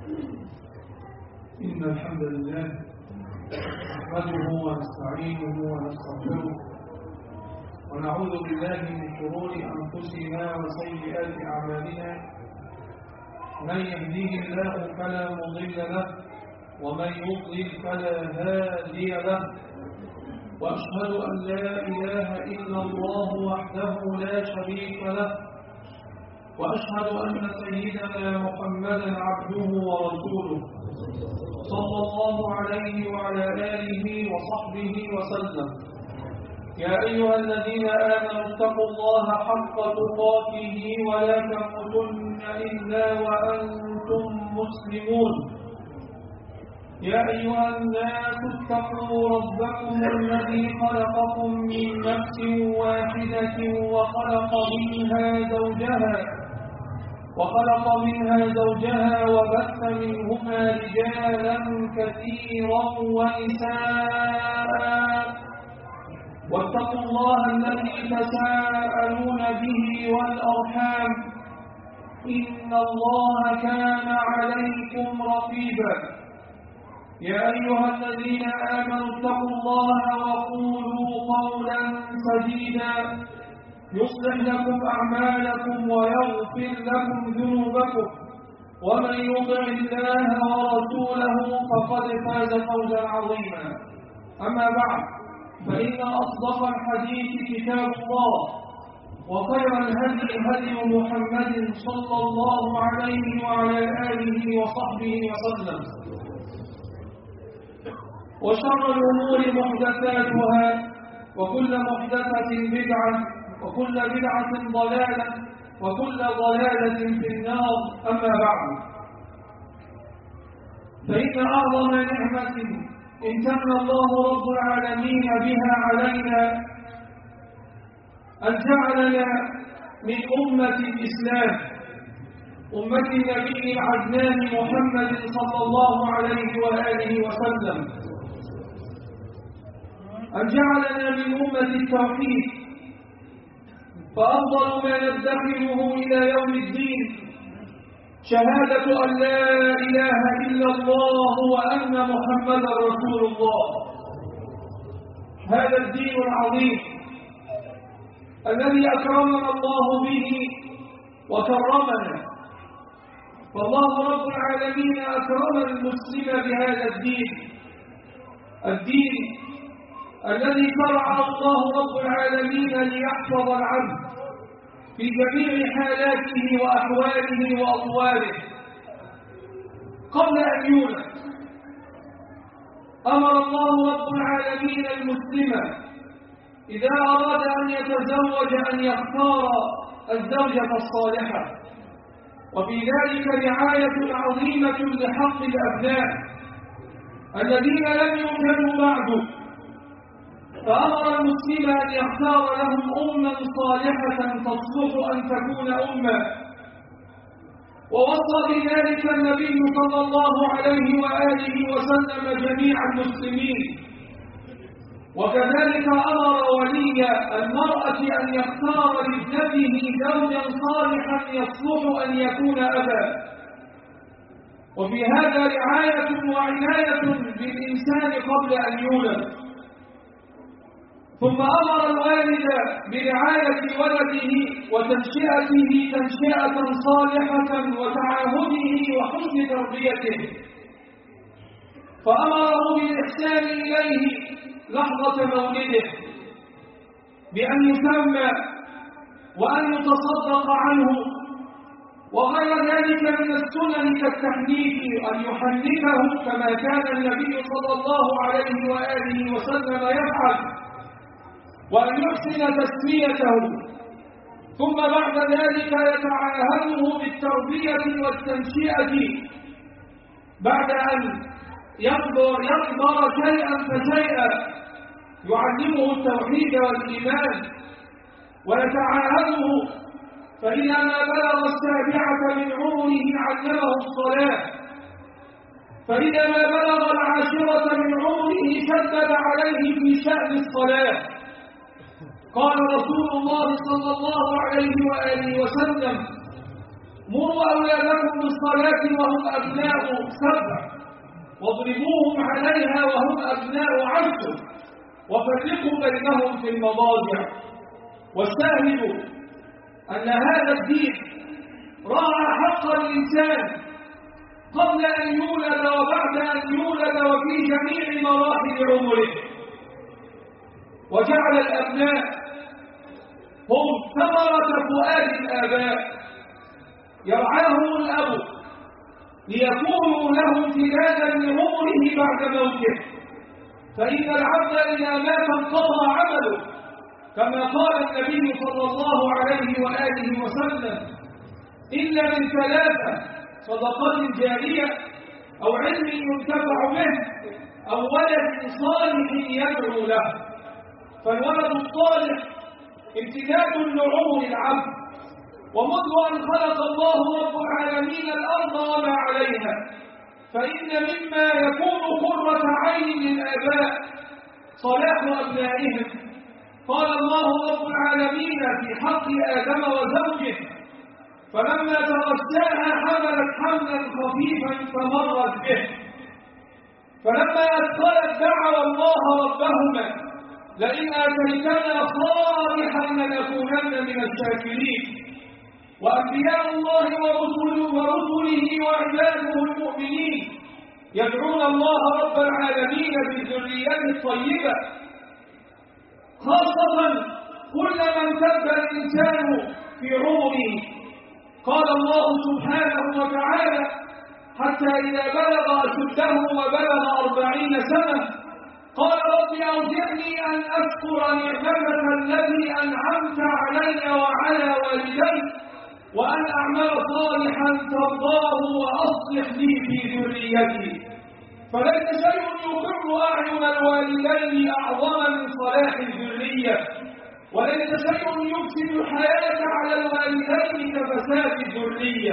إن الحمد لله نحمده ونستعينه ونستغفره ونعوذ بالله من شرور أنفسنا وسيئات أعمالنا. من يهديه الله فلا مضل له ومن يضلل فلا هادي له، وأشهد أن لا إله إلا الله وحده لا شريك له، وأشهد أن سيدنا محمدا عبده ورسوله صلى الله عليه وعلى آله وصحبه وسلم. يا أيها الذين آمنوا اتقوا الله حق تقاته ولا تموتن إلا وأنتم مسلمون. يا أيها الناس اتقوا ربكم الذي خلقكم من نفس واحدة وخلق منها زوجها وبث منهما رجالا كثيرا ونساء، واتقوا الله الذي تساءلون به والأرحام، إن الله كان عليكم رقيبا. يا أيها الذين آمنوا اتقوا الله وقولوا قولا سديدا يصلح لكم أعمالكم ويغفر لكم ذنوبكم، ومن يطع الله ورسوله فقد فاز فوزا عظيما. أما بعد، فإن أصدق الحديث كتاب الله، وخير الهدي هدي محمد صلى الله عليه وعلى آله وصحبه وسلم، وشر الأمور محدثاتها، وكل محدثة بدعة، وكل بدعة ضلالة، وكل ضلالة في النار. أما بعد، فإن أعظم نعمة امتن الله رب العالمين بها علينا أن جعلنا من أمة الإسلام، أمة النبي العدنان محمد صلى الله عليه وآله وسلم، أن جعلنا من أمة التوحيد، فأفضل ما ندخره إلى يوم الدين شهادة أن لا إله إلا الله وأن محمدا رسول الله. هذا الدين العظيم الذي أكرمنا الله به وكرمنا، فالله رب العالمين أكرم المسلم بهذا الدين الذي شرعه الله رب العالمين ليحفظ العبد في جميع حالاته وأحواله وأطواله. قبل أن يولد أمر الله رب العالمين المسلم إذا أراد أن يتزوج أن يختار الزوجة الصالحة، وفي ذلك رعاية عظيمة لحق الأبناء الذين لم يوجدوا بعد، فأمر المسلم أن يختار لهم أما صالحة تصلح أن تكون أمة، ووصى بذلك النبي صلى الله عليه وآله وسلم جميع المسلمين. وكذلك أمر ولي المرأة أن يختار لابنته زوجا صالحا يصلح أن يكون أبا. وفي هذا رعاية وعناية بالإنسان قبل أن يولد. ثم أمر الوالد برعاية ولده وتنشئته تنشئة صالحة وتعاهده وحسن تربيته، فأمره بالإحسان إليه لحظة مولده، بأن يسمى وأن يتصدق عنه، وغير ذلك من السنن كالتحنيك، أن يحنكه كما كان النبي صلى الله عليه وآله وسلم يفعل، وأن يحسن تسميته، ثم بعد ذلك يتعاهده بالتربية والتنشئة بعد أن يكبر شيئا فشيئا، يعلمه التوحيد والإيمان ويتعاهده، فإذا ما بلغ 7 من عمره علمه الصلاة، فإذا ما بلغ 10 من عمره شدد عليه في شأن الصلاة. قال رسول الله صلى الله عليه وآله وسلم: مروا أولادكم بالصلاة وهم أبناء 7 واضربوهم عليها وهم أبناء 10 وفرقوا بينهم في المضاجع. والشاهد أن هذا الدين راعى حق الإنسان قبل أن يولد وبعد أن يولد وفي جميع مراحل عمره، وجعل الأبناء هم ثمرة فؤاد الآباء يرعاهم الأب ليكونوا له امتدادا لعمره بعد موته، فإن العبد إذا مات انقضى عمله، كما قال النبي صلى الله عليه وآله وسلم: إلا من 3: صدقة جارية أو علم ينتفع به أو ولد صالح يدعو له. فالولد الصالح امتداد لعمر العبد، ومنذ أن خلق الله رب العالمين الأرض وما عليها، فإن مما يكون قرة عين للآباء صلاح أبنائهم. قال الله رب العالمين في حق آدم وزوجه: فلما تغشاها حملت حملا خفيفا فمرت به، فلما أدخلت دعوا الله ربهما: لئن آتيتنا صالحا لنكونن من الشاكرين. وأنبياء الله ورسله وعباده المؤمنين يدعون الله رب العالمين بالذرية الطيبة، خاصة كلما امتد الإنسان في عمره. قال الله سبحانه وتعالى: حتى إذا بلغ أشده وبلغ 40 سنة قال: رب أوزعني أن أشكر نعمتك التي أنعمت علي وعلى والدي وأن أعمل صالحا ترضاه وأصلح لي في ذريتي. فليس شيء يقر أعين الوالدين أعظم من صلاح الذرية، وليس شيء يفسد الحياة على الوالدين كفساد الذرية.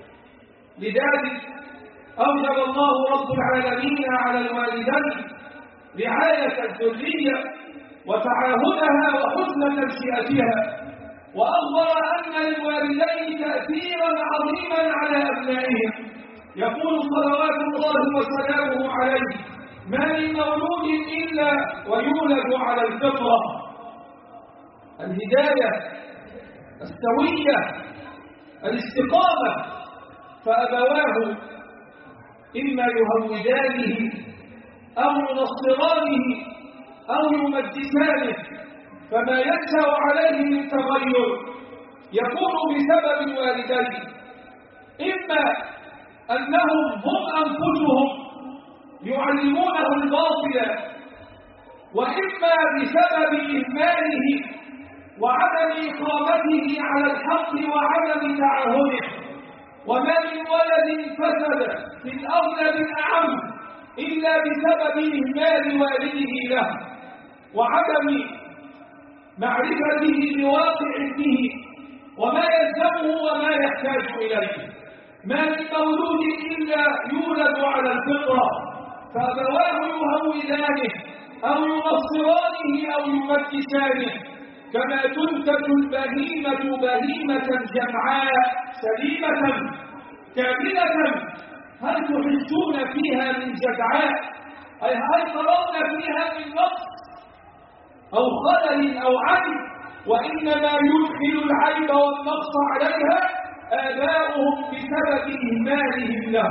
لذلك أوجب الله رب العالمين على الوالدين رعاية الذرية وتعاهدها وحسن تنشئتها، وأخبر أن للوالدين تأثيرا عظيما على أبنائهم. يقول صلوات الله وسلامه عليه: ما من مولود إلا ويولد على الفطرة، الهداية، السوية، الاستقامة، فأبواه إما يهودانه أو ينصرانه أو يمجسانه، فما ينشأ عليه من تغير يكون بسبب الوالدين، إما أنهم هم أنفسهم يعلمونه الباطل، وإما بسبب إهماله وعدم إقامته على الحق وعدم تعاهده. وما من ولد فسد في الأرض بالأعم إلا بسبب إهمال والده له وعدم معرفته بواقع به وما يلزمه وما يحتاج إليه. ما من مولود إلا يولد على الفطرة، فأبواه يهودانه أو ينصرانه أو يمجسانه، كما تنتج البهيمة بهيمة جمعاء سليمة كاملة، هل تحسون فيها من جدعاء؟ أي هل ترون فيها من نقص أو خلل أو عيب؟ وإنما يدخل العيب والنقص عليها آباؤهم بسبب إهمالهم له.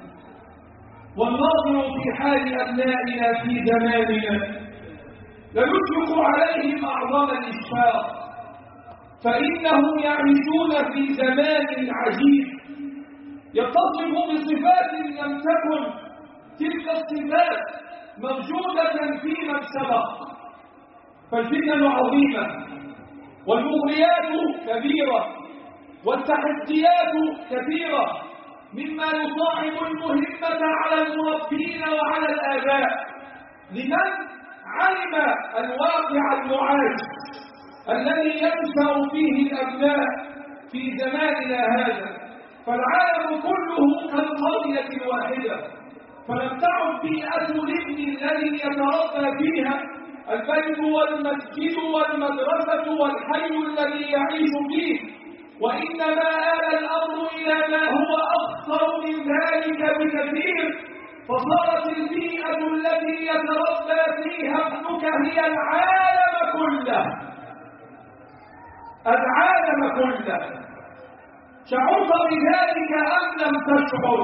والناظر في حال أبنائنا في زماننا ليشفق عليهم أعظم الإشفاق، فإنهم يعيشون في زمان عجيب يتصف بصفات لم تكن تلك الصفات موجودة في من سبق. فالفتن عظيمة والمغريات كبيرة والتحديات كثيرة، مما يصاحب المهمة على المربين وعلى الآباء لمن علم الواقع المعاش الذي ينشأ فيه الأبناء في زماننا هذا. فالعالم كله كالقرية الواحدة، فلم تعد بيئة الابن الذي يتربى فيها البيت والمسجد والمدرسة والحي الذي يعيش فيه، وإنما آل الأمر إلى ما هو أخطر من ذلك بكثير، فصارت البيئة التي يتربى فيها ابنك هي العالم كله، العالم كله. شعرت بذلك أم لم تشعر؟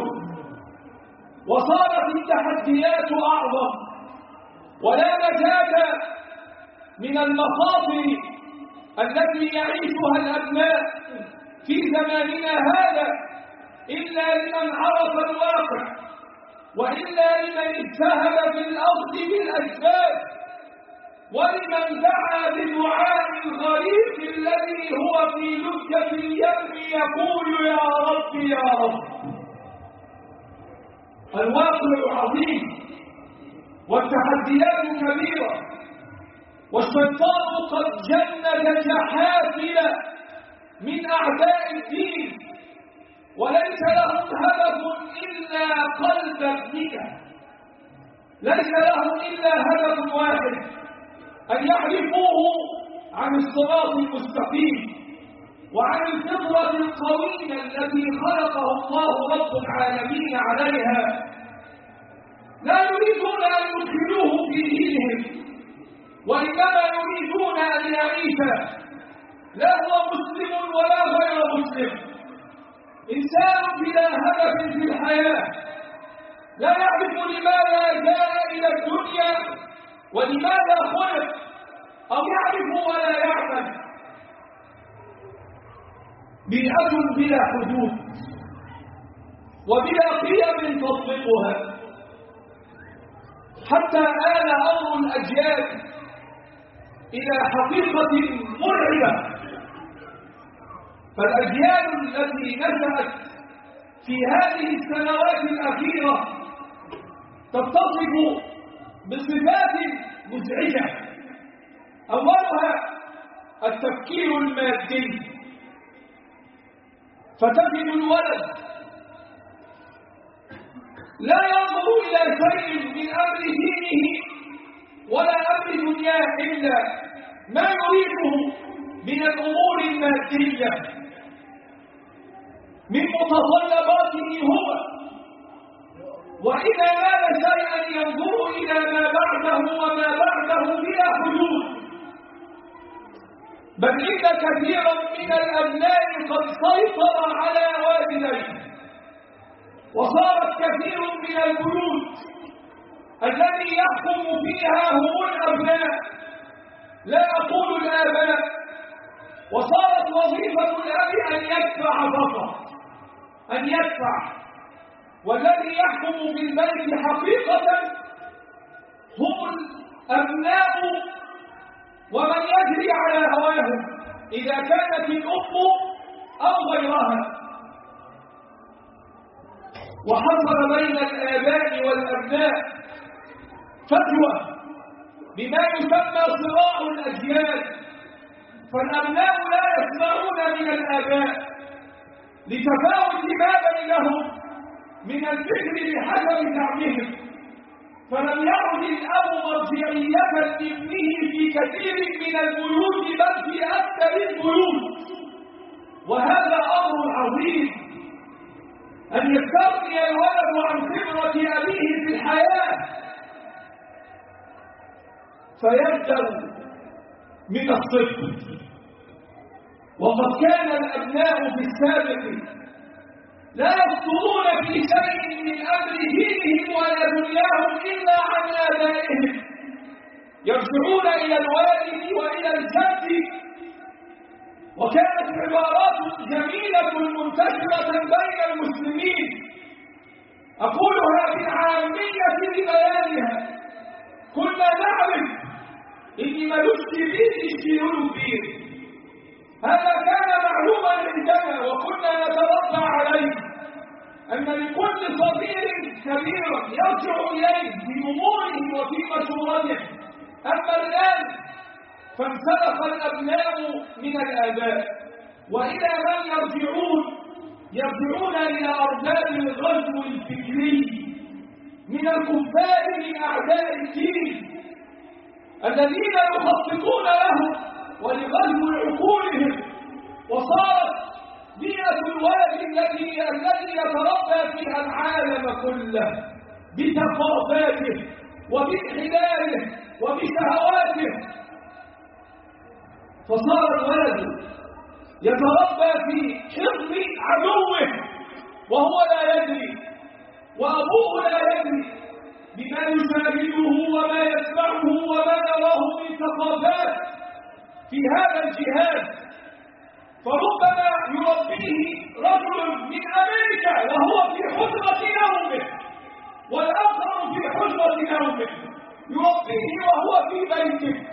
وصارت التحديات أعظم، ولا نجاة من المخاطر التي يعيشها الأبناء في زماننا هذا إلا لمن عرف الواقع، وإلا لمن اجتهد في الأرض بالأسباب، ولمن دعا بدعاء الغريق الذي هو في لجة اليم يقول يا رب يا رب. الواقع عظيم والتحديات كبيرة، والشيطان قد جند جحافل من أعداء الدين، وليس لهم هدف إلا قلب ابنك، ليس لهم إلا هدف واحد، أن يحرفوه عن الصراط المستقيم وعن الفطرة القويمة التي خلقه الله رب العالمين عليها. لا يريدون أن يدخلوه في دينهم، وإنما يريدون أن يعيش لا هو مسلم ولا غير مسلم، إنسان بلا هدف في الحياة، لا يعرف لماذا جاء إلى الدنيا ولماذا خلق، أو يعرف ولا يعمل. بيئة بلا حدود وبلا قيم تطبقها، حتى آل أمر الأجيال إلى حقيقة مرعبة. فالأجيال التي نشأت في هذه السنوات الأخيرة تتصف بصفات مزعجة، أولها التفكير المادي، فتجد الولد لا ينظر إلى شيء من أمر دينه ولا أمر دنياه إلا ما يريده من الأمور المادية من متطلباته هو، وإذا نال شيئا ينظر إلى ما بعده وما بعده بلا حدود. بل إن كثيرا من الأبناء قد سيطر على والديه، وصارت كثير من البيوت التي يحكم فيها هم الأبناء، لا أقول الآباء، وصارت وظيفة الأب أن يدفع فقط، أن يدفع، والذي يحكم في البيت حقيقة هم الأبناء ومن يجري على هواهم، إذا كانت الأم أو غيرها. وحصل بين الآباء والأبناء فجوة بما يسمى صراع الأجيال، فالأبناء لا يسمعون من الآباء لتفاوت ما بينهم من الفكر بحسب زعمهم، فلم يعد الأب مرجعية لابنه في كثير من البيوت بل في أكثر البيوت. وهذا أمر عظيم، أن يستغني الولد عن خبرة أبيه في الحياة فيبدأ من الصفر. وقد كان الأبناء في السابق لا يفطرون في شيء من أمر دينهم ولا دنياهم إلا عن آبائهم، يرجعون إلى الوالد وإلى الجد. وكانت عبارات جميلة منتشرة بين المسلمين، أقولها بالعامية ببيانها: كنا نعرف إني ملوش كبير يشيلون كبير، هذا كان معلوما عندنا وكنا نتربى عليه، أن لكل صغير كبيرا يرجع إليه في أموره وفي مشورته. أما الآن فانسلخ الأبناء من الآباء، وإلى من يرجعون إلى أرباب الغزو الفكري من الكفار من أعداء الدين الذين يخططون لهم ولغزو عقولهم. وصارت بيئة الولد الذي يتربى فيها العالم كله بثقافاته وبانحلاله وبشهواته. فصار الولد يتربى في حضن عدوه وهو لا يدري، وأبوه لا يدري بما يشاهده وما يسمعه وما يراه من ثقافات في هذا الجهاد. فربما يربيه رجل من أمريكا وهو في حجرة نومه، والآخر في حجرة نومه يربيه وهو في بيته،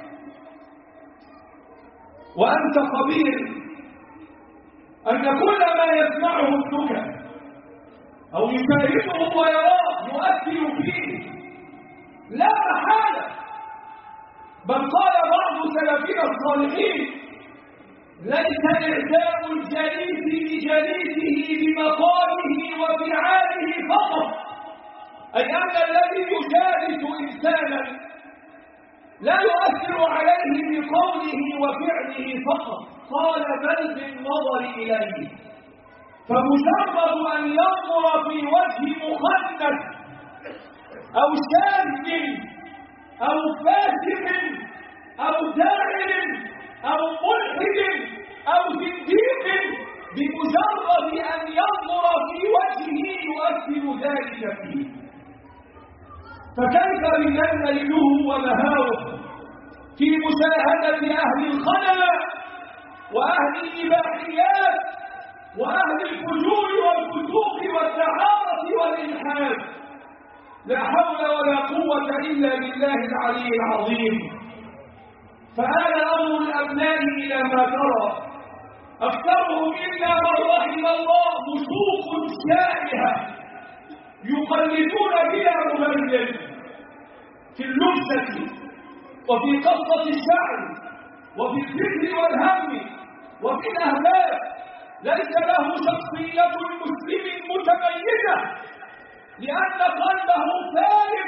وأنت خبير أن كل ما يسمعه ابنك أو يشاهده ويراه يؤثر فيه لا محالة. بل قال بعض سلفنا الصالحين: ليس إعجاب الجليس لجليسه بمقاله وفعاله فقط، أي أن الذي يجالس إنسانا لا يؤثر عليه بقوله وفعله فقط، قال بل بالنظر إليه. فمجرد أن ينظر في وجه مخنث أو شاذ أو فاسق أو داعر أو ملحد أو زنديق، بمجرد أن ينظر في وجهه يؤثر ذلك فيه. فكيف بمن ليله ونهاره في مشاهدة أهل الخنا وأهل الإباحيات وأهل الفجور والفسوق والدعارة والإلحاد. لا حول ولا قوة إلا بالله العلي العظيم. فآل أمر الأبناء إلى ما ترى، أكثرهم إلا من رحم الله فسوق شائعة يقلدون بلا مبرر في اللبسة وفي قصة الشعر وفي الذكر والهم وفي الأهداف. ليس له شخصية المسلم متميزة لأن قلبه فارغ،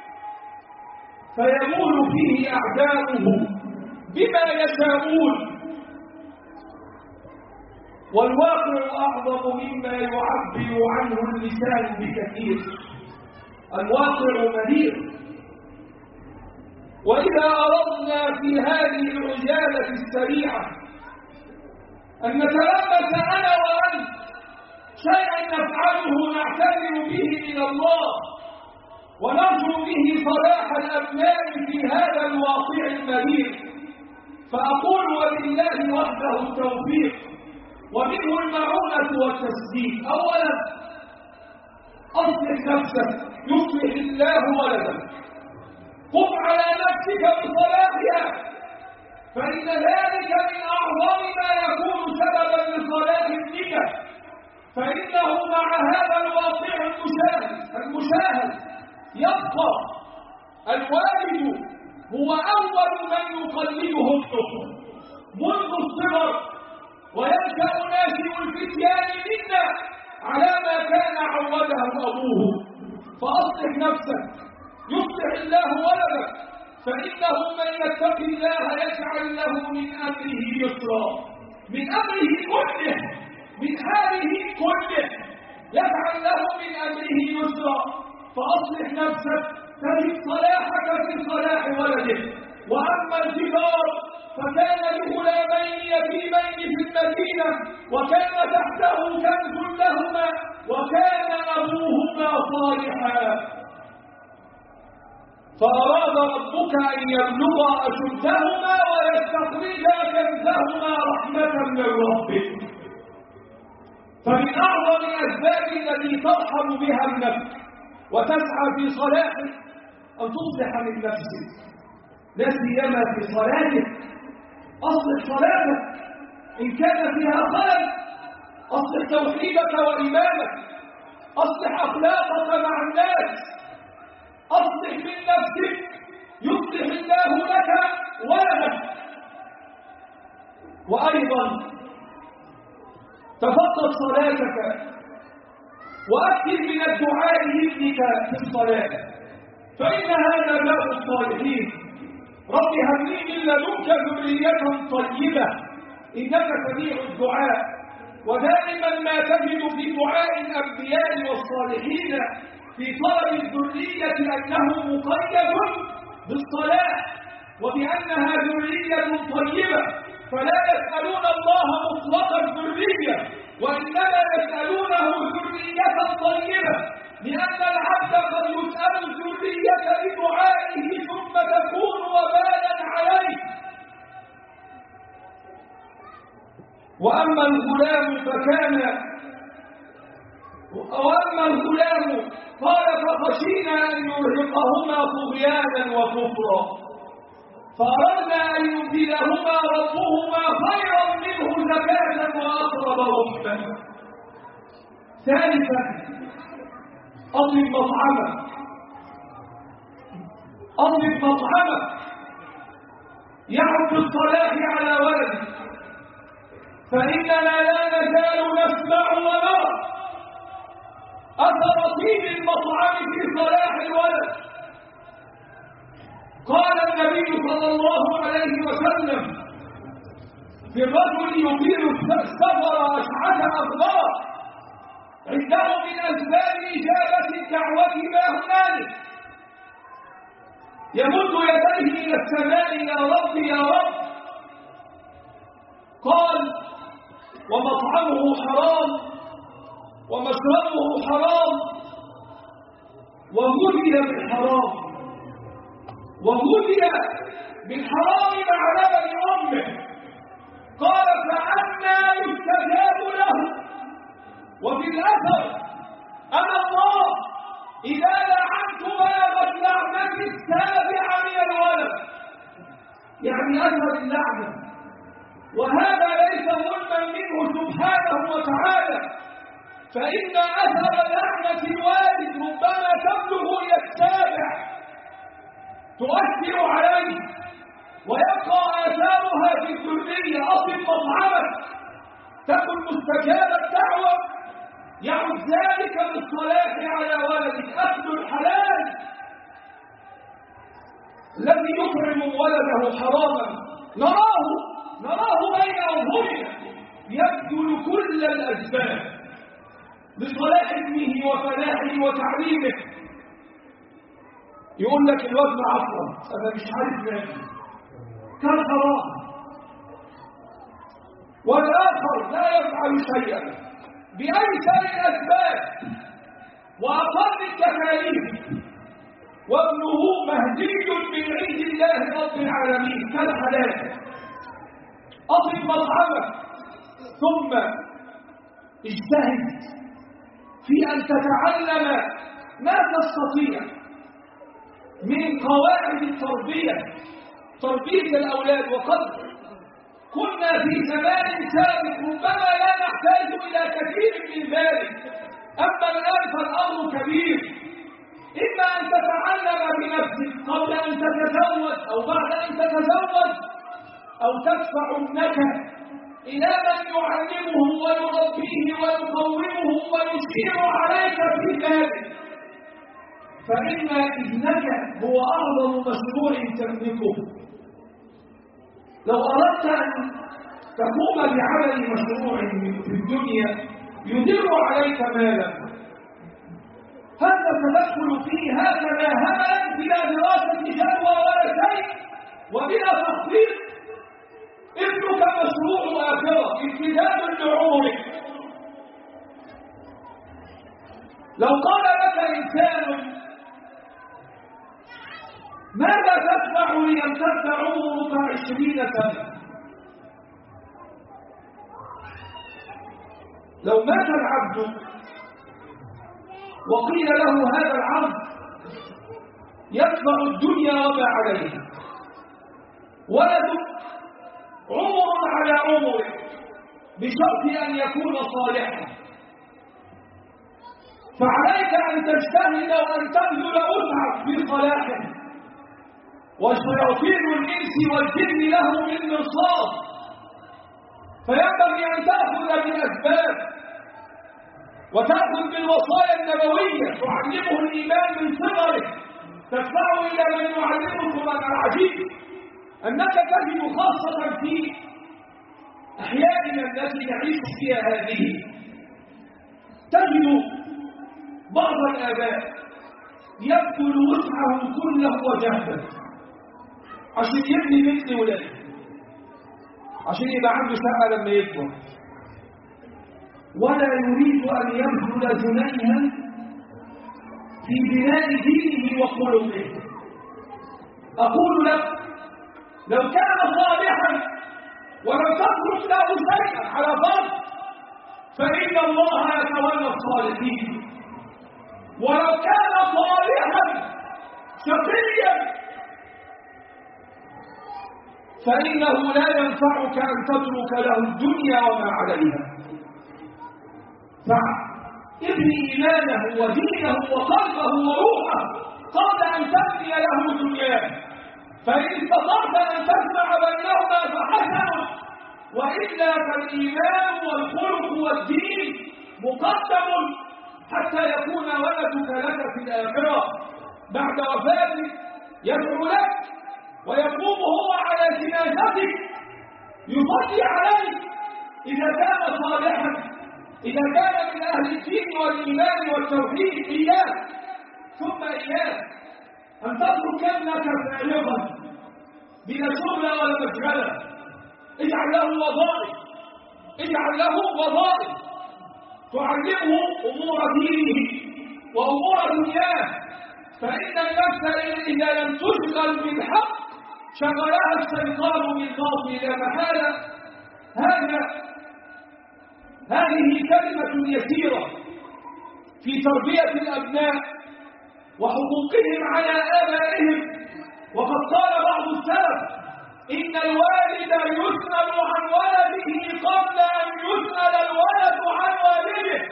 فيمول فيه أعداؤه بما يشاءون. والواقع أعظم مما يعبر عنه اللسان بكثير. الواقع مرير. وإذا أردنا في هذه العجالة السريعة أن نتلبس أنا وأنت شيئا نفعله نعتذر به إلى الله ونرجو به صلاح الأبناء في هذا الواقع المرير، فأقول ولله وحده التوفيق ومنه المعونة والتسديد. أولا أصلح نفسك يصلح الله ولدك. قم على نفسك بصلاحها، فإن ذلك من أعظم ما يكون سببا لصلاح ابنك، فإنه مع هذا الواقع المشاهد يبقى الوالد هو أول من يقلده ابنه منذ الصغر، وينشأ ناشئ الفتيان منا على ما كان عوده أبوه. فأصلح نفسك يصلح الله ولدك، فإنه من يتق الله يجعل له من أمره يسرا، من أمره كله، من حاله كله يجعل له من أمره يسرا. فأصلح نفسك تجد صلاحك في صلاح ولدك. وأما الجدار فكان لغلامين يتيمين في المدينة وكان تحته كنز لهما وكان أبوهما صالحا، فأراد ربك أن يبلغا أشدهما ويستخرجا كنزهما رحمة من ربك. فمن أعظم الأسباب التي ترحم بها النفس وتسعى في صلاتك أن تصلح من نفسك، لا سيما في صلاتك. أصلح صلاتك إن كان فيها خلل، أصلح توحيدك وإيمانك، أصلح أخلاقك مع الناس، أصلح من نفسك يصلح الله لك ولدك. وأيضا تفقد صلاتك وأكثر من الدعاء لابنك في الصلاة، فإن هذا باب الصالحين. رب هب لي من لدنك ذرية طيبة إنك سميع الدعاء. ودائما ما تجد في دعاء الأنبياء والصالحين في طلب الذرية أنه مقيد بالصلاة وبأنها ذرية طيبة، فلا يسألون الله مطلق الذرية وإنما يسألونه ذرية طيبة، لأن العبد قد يسأل الذرية بدعائه ثم تكون وبالا عليه. وأما الغلام قال فخشينا أن يرهقهما طغيانا وكفرا فأردنا أن يبدلهما ربهما خيرا منه زكاة وأقرب رحما. ثالثا أضرب مطعمك يعد الصلاح على ولده، فإننا لا نزال نسمع ونرى أثر طيب المطعم في صلاح الولد. قال النبي صلى الله عليه وسلم في الرجل يطيل السفر أشعث أغبر عنده من أسباب إجابة الدعوة ما هنالك، يمد يديه إلى السماء يا رب يا رب. قال ومطعمه حرام ومشربه حرام وغذي بالحرام مع لبن أمه. قال فأنى يستجاب له. وفي الأثر أنا الله إذا لعنت بلغت لعنتي السابعة من الولد، يعني أثر اللعنة، وهذا ليس ظلما منه سبحانه وتعالى، فإن أثر لعنة الوالد ربما تبلغ إلى السابع تؤثر عليه ويبقى آثارها في الذرية. أصل مطعمك تكن مستجاب الدعوة يعود ذلك بالصلاح على ولدك. أكل الحلال الذي يكرم ولده حراما نراه بين أظهرنا يبذل كل الأسباب لصلاح ابنه وفلاحه وتعليمه. يقول لك الواد معفن أنا مش عارف ماذا كان حرام، والآخر لا يفعل شيئا بأيسر الأسباب وأقل التكاليف، وابنه مهدي من عند الله رب العالمين كالحلال. أطلب مطعمك ثم اجتهد في أن تتعلم ما تستطيع من قواعد تربية الأولاد. وقد كنا في زمان سابق ربما لا نحتاج إلى كثير من ذلك، أما الآن فالأمر كبير. إما أن تتعلم بنفسك قبل أن تتزوج أو بعد أن تتزوج، أو تدفع ابنك إلى من يعلمه ويربيه ويقومه ويشير عليك في ذلك، فإن ابنك هو أعظم مشروع تملكه. لو أردت أن تقوم بعمل مشروع في الدنيا يدر عليك مالا، هذا تدخل فيه هكذا هملا بلا دراسة جدوى ولا شيء وبلا تخطيط، ابنك مشروع آخرة امتداد لعمرك. لو قال لك إنسان ماذا تدفع ليمتد عمرك 20 سنة؟ لو مات العبد وقيل له هذا العبد يدفع الدنيا وما عليها، ولدك عمر على عمره بشرط أن يكون صالحا، فعليك أن تجتهد وأن تبذل وسعك في صلاحه، والشياطين الإنس والجن له من مرصاد، فينبغي أن تأخذ بالأسباب وتأخذ بالوصايا النبوية تعلمه الإيمان من صغره، تدفعه إلى من يعلمه القرآن. العجيب أنك تجد خاصة في أحياننا التي نعيش فيها هذه تجد بعض الآباء يبذل وسعه كله وجهده عشان يبني مثل ولاده، عشان يبقى عنده شقة لما يكبر، ولا يريد أن يبذل جنيها في بناء دينه وخلقه. أقول لك لو كان صالحا ولم تترك له شيئا على فرض فإن الله يتولى الصالحين، ولو كان صالحا شقيا فإنه لا ينفعك أن تترك له الدنيا وما عليها. فابني إيمانه ودينه وقلبه وروحه قبل أن تبني له دنياه، فإن استطعت أن تجمع بينهما فحسن، وإلا فالإيمان والخلق والدين مقدم حتى يكون ولدك لك في الآخرة بعد وفاتك يدعو لك ويقوم هو على جنازتك يصلي عليك إذا كان صالحا، إذا كان من أهل الدين والإيمان والتوحيد. إياك ثم إياك أن تترك ابنك فارغا بلا شغل ولا مشغلة، اجعل له وظائف، اجعل له وظائف تعلمه أمور دينه وأمور دنياه، فإن النفس إذا لم تشغل بالحق شغلها الشيطان بالباطل لا محالة. هذه كلمة يسيرة في تربية الأبناء وحقوقهم على آبائهم. وقد قال بعض السلف إن الوالد يسأل عن ولده قبل أن يسأل الولد عن والده.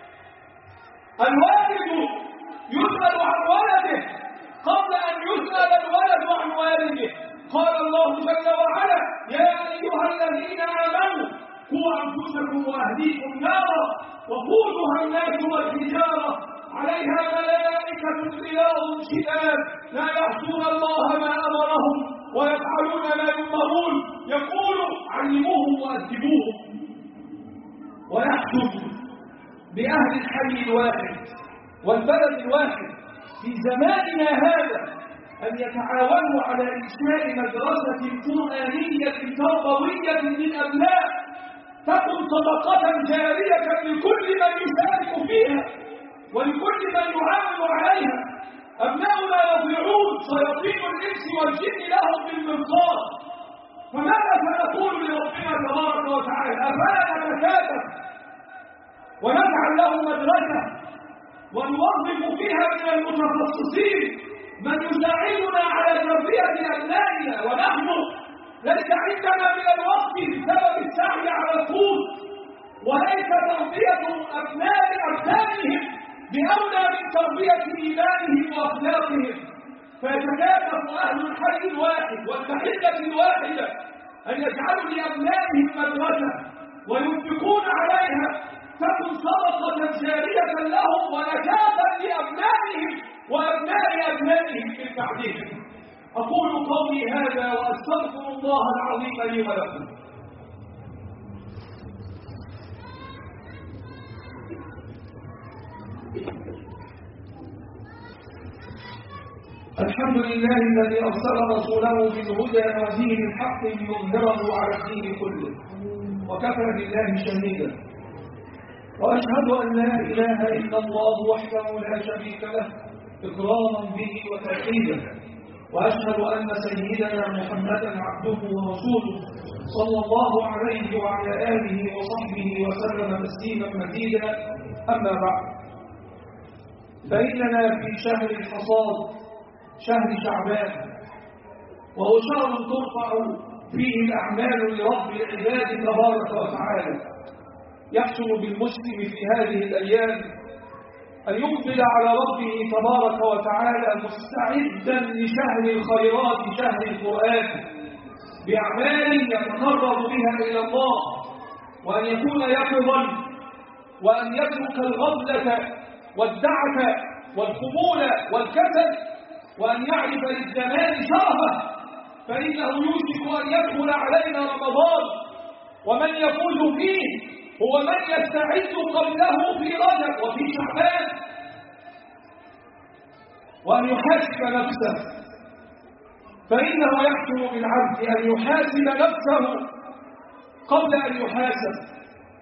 الوالد يسأل عن ولده قبل أن يسأل الولد عن والده. قال الله جل وعلا يا أيها الذين آمنوا قوا أنفسكم وأهليكم نارا وقودها الناس والحجارة عليها ملائكة غلاظ شداد لا يعصون الله ما أمرهم ويفعلون ما يؤمرون. يقول علموهم وأدبوهم. ويحدث بأهل الحي الواحد والبلد الواحد في زماننا هذا أن يتعاونوا على إنشاء مدرسة قرآنية تربوية للأبناء تكن صدقة جارية لكل من يشارك فيها ولكل من يعامل عليها. أبناؤنا يضيعون، شياطين الإنس والجن لهم بالمرصاد. فماذا سنقول لربنا تبارك وتعالى؟ أفلا نتكاتف ونجعل له مدرسة ونوظف فيها من المتخصصين من يساعدنا على تربية أبنائنا، ونحن ليس عندنا من الوقت بسبب السعي على القوت، وليس تربية أبناء أبنائهم بأولى من تربية إيمانهم وأخلاقهم. فيتكاتف أهل الحي الواحد والمحلة الواحدة أن يجعلوا لأبنائهم مدرسة وينفقون عليها تكن صدقة جارية لهم ونجاة لأبنائهم وأبناء أبنائهم من بعدهم. أقول قولي هذا وأستغفر الله العظيم لي ولكم. الحمد لله الذي أرسل رسوله بالهدى ودين الحق ليظهره على الدين كله، وكفى بالله شهيدا. وأشهد أن لا إله إلا الله وحده لا شريك له إكراما به وتوحيدا. وأشهد أن سيدنا محمدا عبده ورسوله صلى الله عليه وعلى آله وصحبه وسلم تسليما مزيدا. أما بعد، فإننا في شهر الحصاد، شهر شعبان، وهو شهر ترفع فيه الأعمال لرب العباد تبارك وتعالى. يحسن بالمسلم في هذه الأيام أن يقبل على ربه تبارك وتعالى مستعدا لشهر الخيرات، شهر القرآن، بأعمال يتقرب بها إلى الله، وأن يكون يقظا، وأن يترك الغفلة والدعة والخمول والكسل، وأن يعرف للزمان شرفه، فإنه يوشك أن يدخل علينا رمضان ومن يفوز فيه هو من يستعد قبله في رجب وفي شعبان، وأن يحاسب نفسه، فإنه يحكم بالعبد أن يحاسب نفسه قبل أن يحاسب.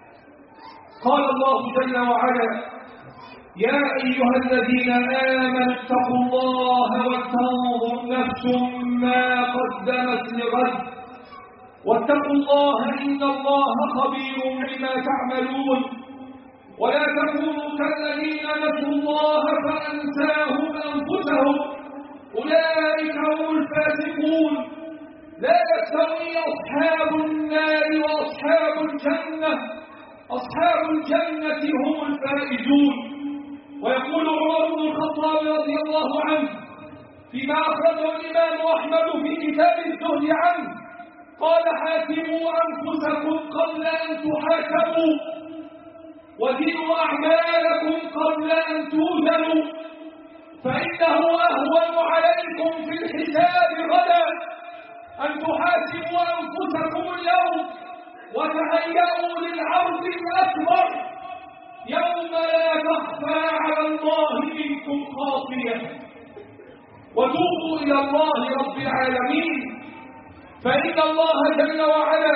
قال الله جل وعلا: يا أيها الذين آمنوا اتقوا الله ولتنظر نفس ما قدمت لغد واتقوا الله إن الله خبير بما تعملون ولا تكونوا كالذين نسوا الله فأنساهم أنفسهم أولئك هم الفاسقون. لا يستوي أصحاب النار وأصحاب الجنة، أصحاب الجنة هم الفائزون. ويقول عمر بن الخطاب رضي الله عنه فيما أخرجه الإمام أحمد في كتاب الزهد عنه قال: حاسبوا أنفسكم قبل أن تحاسبوا وزنوا أعمالكم قبل أن توزنوا، فإنه أهون عليكم في الحساب غدا أن تحاسبوا أنفسكم اليوم وتهيئوا للعرض الأكبر يوم لا تخفى على الله منكم خافية، وتوبوا إلى الله رب العالمين، فإن الله جل وعلا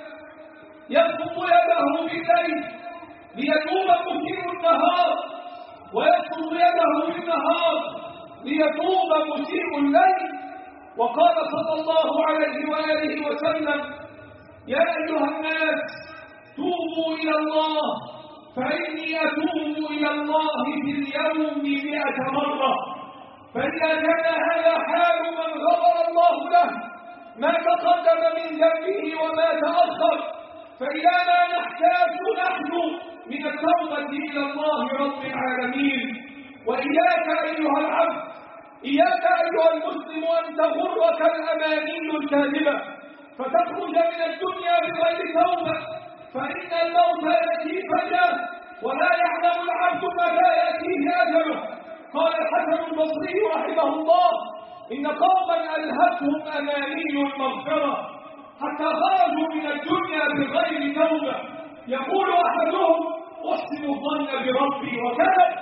يبسط يده بالليل ليتوب مسيء النهار ويبسط يده بالنهار ليتوب مسيء الليل. وقال صلى الله عليه وآله وسلم: يا أيها الناس توبوا إلى الله فإني أتوب إلى الله في اليوم 100 مرة. فإذا كان هذا حال من غفر الله له ما تقدم من ذنبه وما تأخر، فإلى ما نحتاج نحن من التوبة إلى الله رب العالمين. وإياك أيها العبد، إياك أيها المسلم أن تغرك الأماني الكاذبة فتخرج من الدنيا بغير توبة، فإن الموت يأتي فجأة ولا يعلم العبد متى يأتيه أجله. قال الحسن البصري رحمه الله: إن قوما ألهتهم أماني المغفرة حتى خرجوا من الدنيا بغير توبة. يقول أحدهم: أحسن الظن بربي وكذب.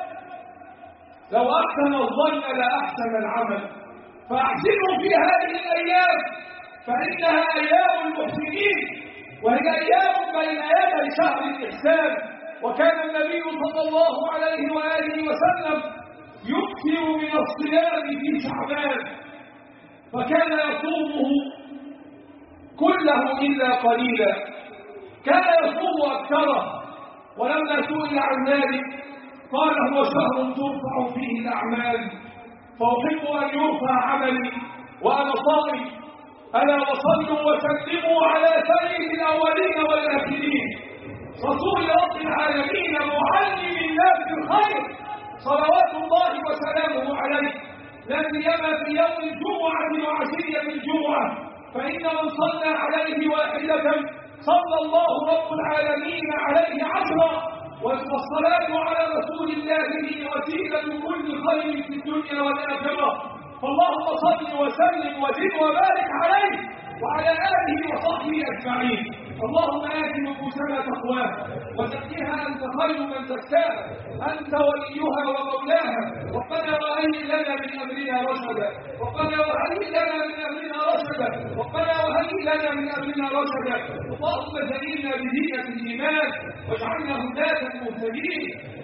لو أحسن الظن لأحسن العمل، فأحسنوا في هذه الأيام فإنها أيام المحسنين، وهي أيام بين يدي شهر الإحسان. وكان النبي صلى الله عليه وآله وسلم يكثر من الصيام في شعبان، فكان يصومه كله إلا قليلا، كان يصوم أكثره. ولما سئل عن ذلك قال: هو شهر ترفع فيه الأعمال، فأحب أن يرفع عملي وأنا صائم. ألا وصلوا وسلموا على سيد الأولين والآخرين رسول رب العالمين معلم الناس الخير صلوات الله وسلامه عليه، لا سيما في يوم الجمعة وعشية الجمعة، فإن من صلى عليه واحدة صلى الله رب العالمين عليه 10. والصلاة على رسول الله هي وسيلة كل خير في الدنيا والآخرة. فاللهم صل وسلم وزد وبارك عليه وعلى آله وصحبه أجمعين. اللهم آت نفوسنا تقواها وزكها أنت خير من زكاها، أنت وليها ومولاها. ربنا وهيئ لنا من أمرنا رشدا، ربنا وهيئ لنا من أمرنا رشدا، ربنا وهيئ لنا من أمرنا رشدا. اللهم زينا بزينة الإيمان واجعلنا هداة مهتدين.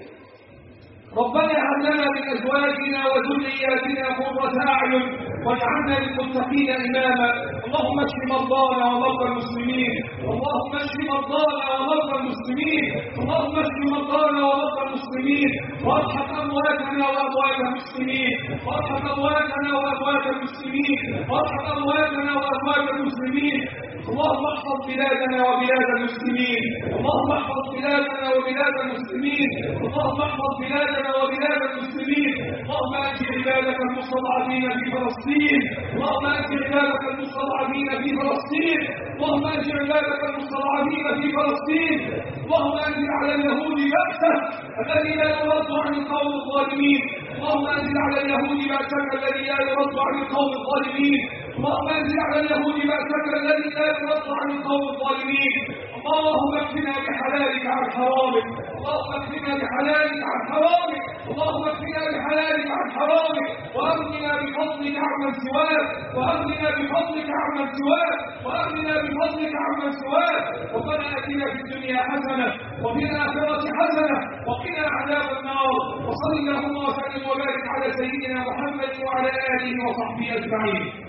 ربنا هب لنا من أزواجنا وذرياتنا قرة أعين واجعلنا للمتقين إماما. اللهم اشف مرضانا ومرضى المسلمين، اللهم اشف مرضانا ومرضى المسلمين، اللهم اشف مرضانا ومرضى المسلمين، وارحم أمواتنا وأموات المسلمين، وارحم أمواتنا وأموات المسلمين، وارحم أمواتنا وأموات المسلمين. اللهم احفظ بلادنا وبلاد المسلمين، اللهم احفظ بلادنا وبلاد المسلمين، اللهم احفظ بلادنا وبلاد المسلمين. اللهم انجي عبادك المستضعفين في فلسطين، اللهم انجي عبادك المستضعفين في فلسطين، اللهم انجي عبادك المستضعفين في فلسطين. اللهم انزل على اليهود بأسك الذي لا يرد عن القوم الظالمين، اللهم انزل على اليهود بأسك الذي لا يرد عن القوم الظالمين، اللهم انزل على اليهود بأسك الذي لا يرد عن القوم الظالمين. اللهم اكفنا بحلالك عن حرامك، اللهم اكفنا بحلالك عن حرامك، اللهم اكفنا بحلالك عن حرامك، واغننا بفضلك عمن سواك، واغننا بفضلك عمن سواك، واغننا بفضلك عمن سواك. ربنا اتنا في الدنيا حسنه وفي الاخره حسنه وقنا عذاب النار. وصل اللهم وسلم وبارك على سيدنا محمد وعلى اله وصحبه اجمعين.